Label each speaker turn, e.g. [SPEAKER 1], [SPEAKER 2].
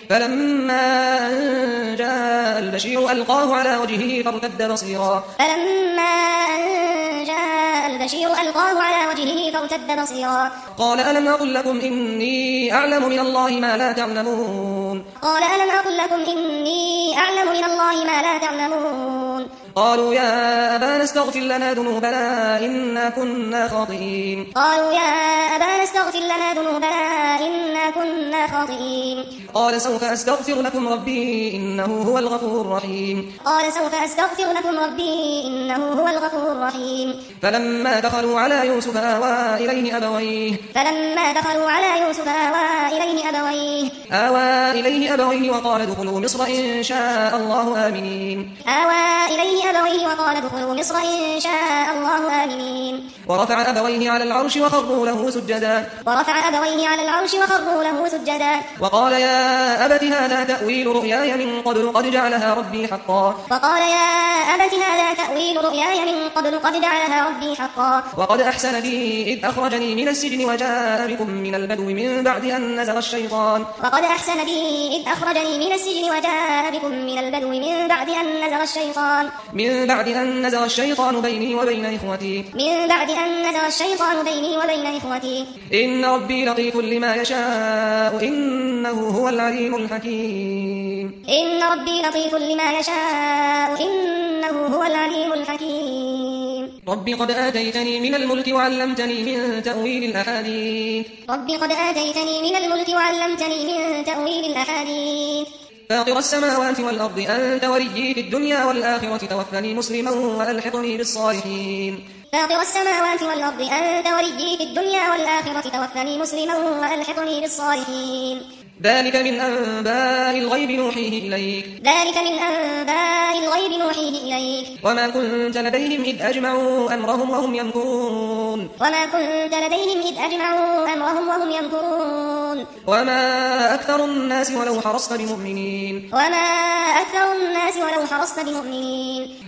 [SPEAKER 1] فلما أن جاء البشير ألقاه على وجهه فارتد بصيرا قال ألم أقل لكم إني أعلم من الله ما لا تعلمون قالوا يا أبانا استغفر لنا ذنوبنا إنا كنا خاطئين قال سوف أستغفر لكم ربي إنه هو الغفور الرحيم فلما دخلوا على يوسف آوى إليه أبويه وقال ادخلوا مصر إن شاء الله آمنين ورفع أبويه على العرش وخروا له سجدا وقال يا أبت هذا تأويل رؤياي من قبل قد جعلها ربي حقا وقد أحسن بي إذ أخرجني من السجن وجاء بكم من البدو من بعد أن نزغ الشيطان بيني وبين إخوتي إن ربي لطيف لما يشاء إنه هو العليم الحكيم رب قد آتيتني من الملك وعلمتني من تأويل الأحاديث فاطر السماوات والأرض أنت وليي في الدنيا والآخرة توفني مسلما وألحقني بالصالحين ذلك من أنباء الغيب نوحيه إليك وما كنت لديهم إذ أجمعوا أمرهم وهم يمكرون وما أكثر الناس ولو حرصت بمؤمنين